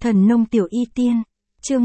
Thần nông tiểu y tiên, chương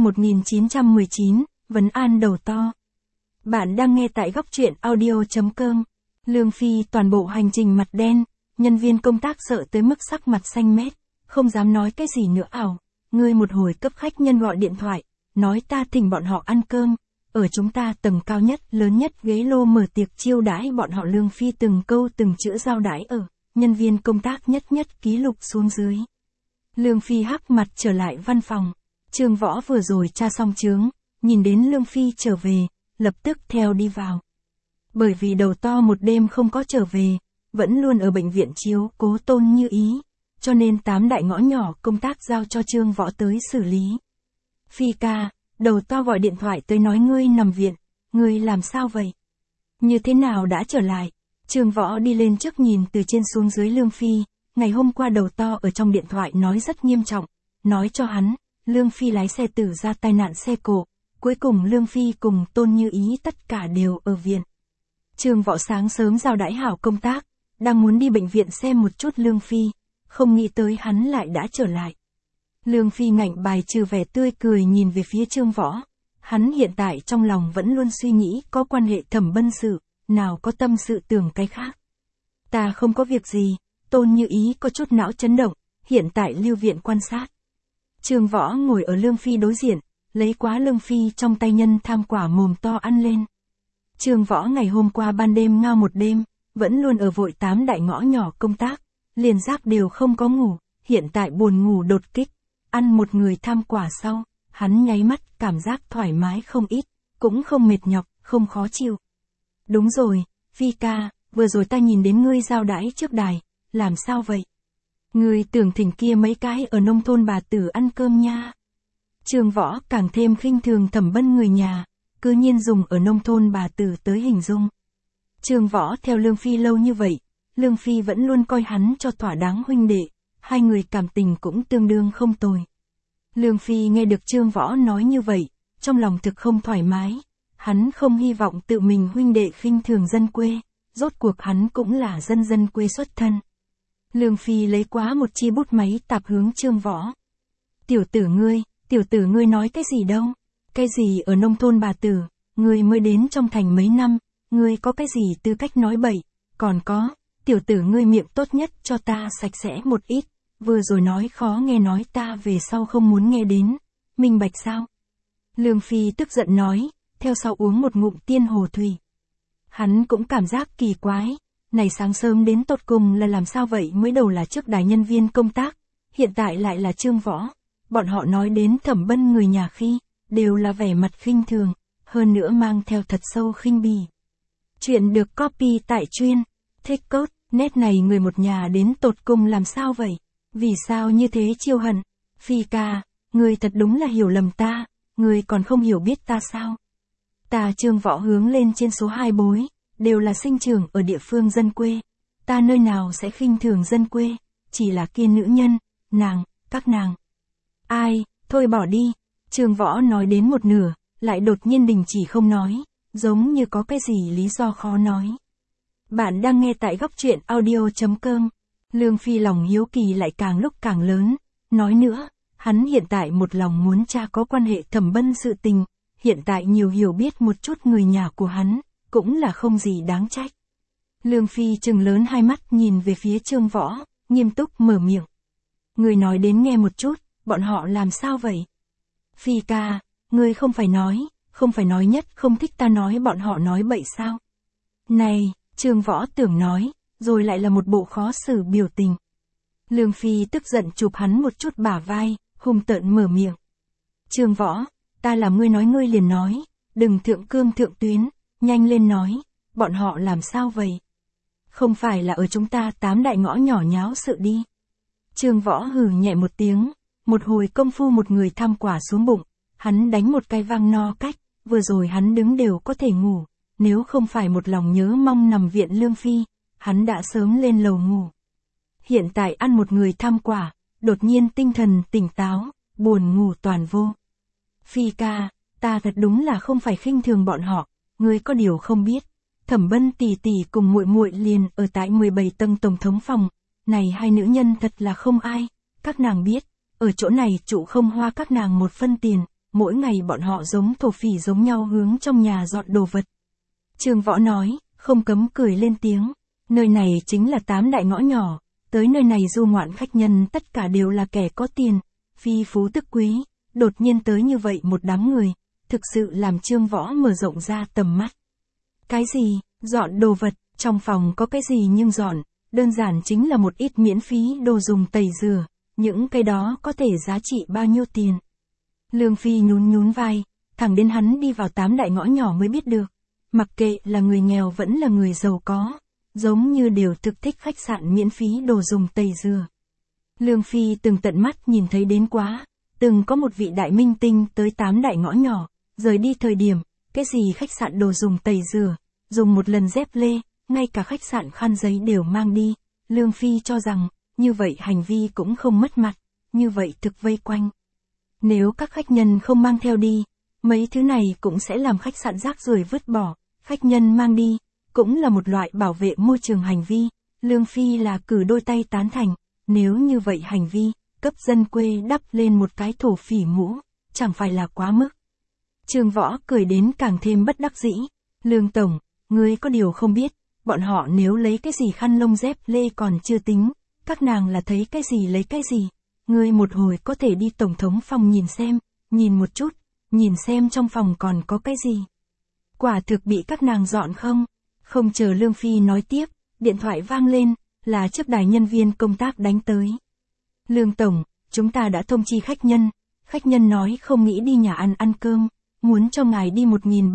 1919, vấn an đầu to. Bạn đang nghe tại góc truyện audio.com. Lương Phi toàn bộ hành trình mặt đen, nhân viên công tác sợ tới mức sắc mặt xanh mét, không dám nói cái gì nữa ảo. Ngươi một hồi cấp khách nhân gọi điện thoại, nói ta thỉnh bọn họ ăn cơm, ở chúng ta tầng cao nhất, lớn nhất ghế lô mở tiệc chiêu đãi bọn họ. Lương Phi từng câu từng chữ giao đãi ở, nhân viên công tác nhất nhất ký lục xuống dưới. Lương Phi hắc mặt trở lại văn phòng, Trương Võ vừa rồi tra xong chướng, nhìn đến Lương Phi trở về, lập tức theo đi vào. Bởi vì đầu to một đêm không có trở về, vẫn luôn ở bệnh viện chiếu cố Tôn Như Ý, cho nên 8 đại ngõ nhỏ công tác giao cho Trương Võ tới xử lý. Phi ca, đầu to gọi điện thoại tới nói ngươi nằm viện, ngươi làm sao vậy? Như thế nào đã trở lại? Trương Võ đi lên trước nhìn từ trên xuống dưới Lương Phi, ngày hôm qua đầu to ở trong điện thoại nói rất nghiêm trọng, nói cho hắn, Lương Phi lái xe tử ra tai nạn xe cộ, cuối cùng Lương Phi cùng Tôn Như Ý tất cả đều ở viện. Trương Võ sáng sớm giao đãi hảo công tác, đang muốn đi bệnh viện xem một chút Lương Phi, không nghĩ tới hắn lại đã trở lại. Lương Phi ngạnh bài trừ vẻ tươi cười nhìn về phía Trương Võ, hắn hiện tại trong lòng vẫn luôn suy nghĩ có quan hệ Thẩm Bân sự, nào có tâm sự tưởng cái khác. Ta không có việc gì. Tôn Như Ý có chút não chấn động, hiện tại lưu viện quan sát. Trương Võ ngồi ở Lương Phi đối diện, lấy quá Lương Phi trong tay nhân tham quả mồm to ăn lên. Trương Võ ngày hôm qua ban đêm ngao một đêm, vẫn luôn ở vội 8 đại ngõ nhỏ công tác, liền giấc đều không có ngủ, hiện tại buồn ngủ đột kích, ăn một người tham quả sau, hắn nháy mắt cảm giác thoải mái không ít, cũng không mệt nhọc, không khó chịu. Đúng rồi, Phi ca, vừa rồi ta nhìn đến ngươi giao đãi trước đài. Làm sao vậy? Người tưởng thỉnh kia mấy cái ở nông thôn bà tử ăn cơm nha. Trương Võ càng thêm khinh thường Thẩm Bân người nhà, cứ nhiên dùng ở nông thôn bà tử tới hình dung. Trương Võ theo Lương Phi lâu như vậy, Lương Phi vẫn luôn coi hắn cho thỏa đáng huynh đệ, hai người cảm tình cũng tương đương không tồi. Lương Phi nghe được Trương Võ nói như vậy, trong lòng thực không thoải mái, hắn không hy vọng tự mình huynh đệ khinh thường dân quê, rốt cuộc hắn cũng là dân quê xuất thân. Lương Phi lấy quá một chi bút máy tạp hướng Trương Võ. Tiểu tử ngươi nói cái gì đâu? Cái gì ở nông thôn bà tử, ngươi mới đến trong thành mấy năm, ngươi có cái gì tư cách nói bậy, còn có, tiểu tử ngươi miệng tốt nhất cho ta sạch sẽ một ít, vừa rồi nói khó nghe nói ta về sau không muốn nghe đến, minh bạch sao? Lương Phi tức giận nói, theo sau uống một ngụm tiên hồ thủy. Hắn cũng cảm giác kỳ quái. Này sáng sớm đến tột cùng là làm sao vậy, mới đầu là trước đài nhân viên công tác, hiện tại lại là Trương Võ. Bọn họ nói đến Thẩm Bân người nhà khi, đều là vẻ mặt khinh thường, hơn nữa mang theo thật sâu khinh bỉ. Chuyện được copy tại chuyên, thích cốt, nét này người một nhà đến tột cùng làm sao vậy? Vì sao như thế chiêu hận? Phi ca, người thật đúng là hiểu lầm ta, người còn không hiểu biết ta sao? Ta Trương Võ hướng lên trên số 2 bối. Đều là sinh trưởng ở địa phương dân quê, ta nơi nào sẽ khinh thường dân quê, chỉ là kia nữ nhân, các nàng. Ai, thôi bỏ đi, Trương Võ nói đến một nửa, lại đột nhiên đình chỉ không nói, giống như có cái gì lý do khó nói. Bạn đang nghe tại góc truyện audio.com, Lương Phi lòng hiếu kỳ lại càng lúc càng lớn, nói nữa, hắn hiện tại một lòng muốn tra có quan hệ Thẩm Bân sự tình, hiện tại nhiều hiểu biết một chút người nhà của hắn. Cũng là không gì đáng trách. Lương Phi trừng lớn hai mắt nhìn về phía Trương Võ, nghiêm túc mở miệng. Người nói đến nghe một chút, bọn họ làm sao vậy? Phi ca, người không phải nói nhất không thích ta nói bọn họ nói bậy sao? Này, Trương Võ tưởng nói, rồi lại là một bộ khó xử biểu tình. Lương Phi tức giận chụp hắn một chút bả vai, hung tợn mở miệng. Trương Võ, ta làm ngươi nói ngươi liền nói, đừng thượng cương thượng tuyến. Nhanh lên nói, bọn họ làm sao vậy? Không phải là ở chúng ta 8 đại ngõ nhỏ nháo sự đi. Trương Võ hừ nhẹ một tiếng, một hồi công phu một người tham quả xuống bụng, hắn đánh một cái vang no cách, vừa rồi hắn đứng đều có thể ngủ, nếu không phải một lòng nhớ mong nằm viện Lương Phi, hắn đã sớm lên lầu ngủ. Hiện tại ăn một người tham quả, đột nhiên tinh thần tỉnh táo, buồn ngủ toàn vô. Phi ca, ta thật đúng là không phải khinh thường bọn họ. Ngươi có điều không biết, Thẩm Bân tỷ tỷ cùng muội muội liền ở tại 17 tầng tổng thống phòng, này hai nữ nhân thật là không ai, các nàng biết, ở chỗ này chủ không hoa các nàng một phân tiền, mỗi ngày bọn họ giống thổ phỉ giống nhau hướng trong nhà dọn đồ vật. Trương Võ nói, không cấm cười lên tiếng, nơi này chính là 8 đại ngõ nhỏ, tới nơi này du ngoạn khách nhân tất cả đều là kẻ có tiền, phi phú tức quý, đột nhiên tới như vậy một đám người, thực sự làm Trương Võ mở rộng ra tầm mắt. Cái gì, dọn đồ vật, trong phòng có cái gì nhưng dọn, đơn giản chính là một ít miễn phí đồ dùng tẩy rửa, những cái đó có thể giá trị bao nhiêu tiền. Lương Phi nhún nhún vai, thẳng đến hắn đi vào 8 đại ngõ nhỏ mới biết được, mặc kệ là người nghèo vẫn là người giàu có, giống như đều thực thích khách sạn miễn phí đồ dùng tẩy rửa. Lương Phi từng tận mắt nhìn thấy đến quá, từng có một vị đại minh tinh tới 8 đại ngõ nhỏ, rời đi thời điểm, cái gì khách sạn đồ dùng tẩy rửa, dùng một lần dép lê, ngay cả khách sạn khăn giấy đều mang đi. Lương Phi cho rằng, như vậy hành vi cũng không mất mặt, như vậy thực vây quanh. Nếu các khách nhân không mang theo đi, mấy thứ này cũng sẽ làm khách sạn rác rưởi vứt bỏ, khách nhân mang đi, cũng là một loại bảo vệ môi trường hành vi. Lương Phi là cử đôi tay tán thành, nếu như vậy hành vi, cấp dân quê đắp lên một cái thổ phỉ mũ, chẳng phải là quá mức. Trương Võ cười đến càng thêm bất đắc dĩ, Lương Tổng, ngươi có điều không biết, bọn họ nếu lấy cái gì khăn lông dép lê còn chưa tính, các nàng là thấy cái gì lấy cái gì, ngươi một hồi có thể đi Tổng thống phòng nhìn một chút, nhìn xem trong phòng còn có cái gì. Quả thực bị các nàng dọn không? Không chờ Lương Phi nói tiếp, điện thoại vang lên, là trước đài nhân viên công tác đánh tới. Lương Tổng, chúng ta đã thông chi khách nhân nói không nghĩ đi nhà ăn cơm, muốn cho ngài đi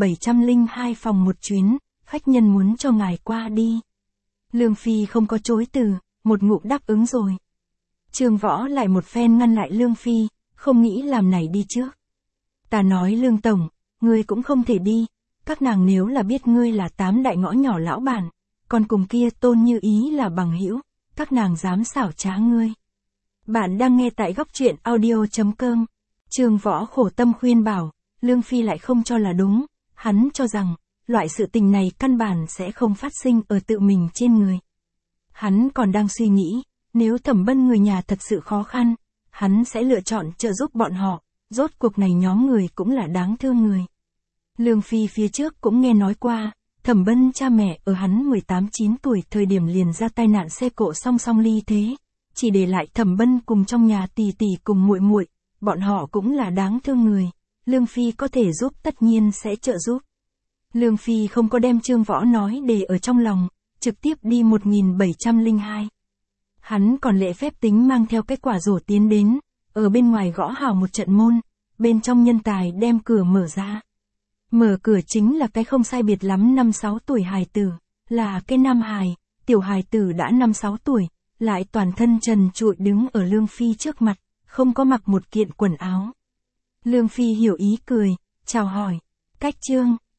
1702 phòng một chuyến, khách nhân muốn cho ngài qua đi. Lương Phi không có chối từ, một ngụm đáp ứng rồi. Trương Võ lại một phen ngăn lại Lương Phi, không nghĩ làm này đi trước. Ta nói Lương Tổng, ngươi cũng không thể đi, các nàng nếu là biết ngươi là 8 đại ngõ nhỏ lão bản, còn cùng kia Tôn Như Ý là bằng hữu, các nàng dám xảo trá ngươi. Bạn đang nghe tại góc truyện audio.com. Trương Võ khổ tâm khuyên bảo, Lương Phi lại không cho là đúng, hắn cho rằng, loại sự tình này căn bản sẽ không phát sinh ở tự mình trên người. Hắn còn đang suy nghĩ, nếu Thẩm Bân người nhà thật sự khó khăn, hắn sẽ lựa chọn trợ giúp bọn họ, rốt cuộc này nhóm người cũng là đáng thương người. Lương Phi phía trước cũng nghe nói qua, Thẩm Bân cha mẹ ở hắn 18-9 tuổi thời điểm liền ra tai nạn xe cộ song song ly thế, chỉ để lại Thẩm Bân cùng trong nhà tỷ tỷ cùng muội muội, bọn họ cũng là đáng thương người, Lương Phi có thể giúp tất nhiên sẽ trợ giúp. Lương Phi không có đem Trương Võ nói để ở trong lòng, trực tiếp đi 1702. Hắn còn lễ phép tính mang theo cái quả rổ tiến đến, ở bên ngoài gõ hào một trận môn, bên trong nhân tài đem cửa mở ra. Mở cửa chính là cái không sai biệt lắm 5-6 tuổi hài tử, là cái nam hài, tiểu hài tử đã 5-6 tuổi, lại toàn thân trần trụi đứng ở Lương Phi trước mặt, không có mặc một kiện quần áo. Lương Phi hiểu ý cười, chào hỏi, cách Trương,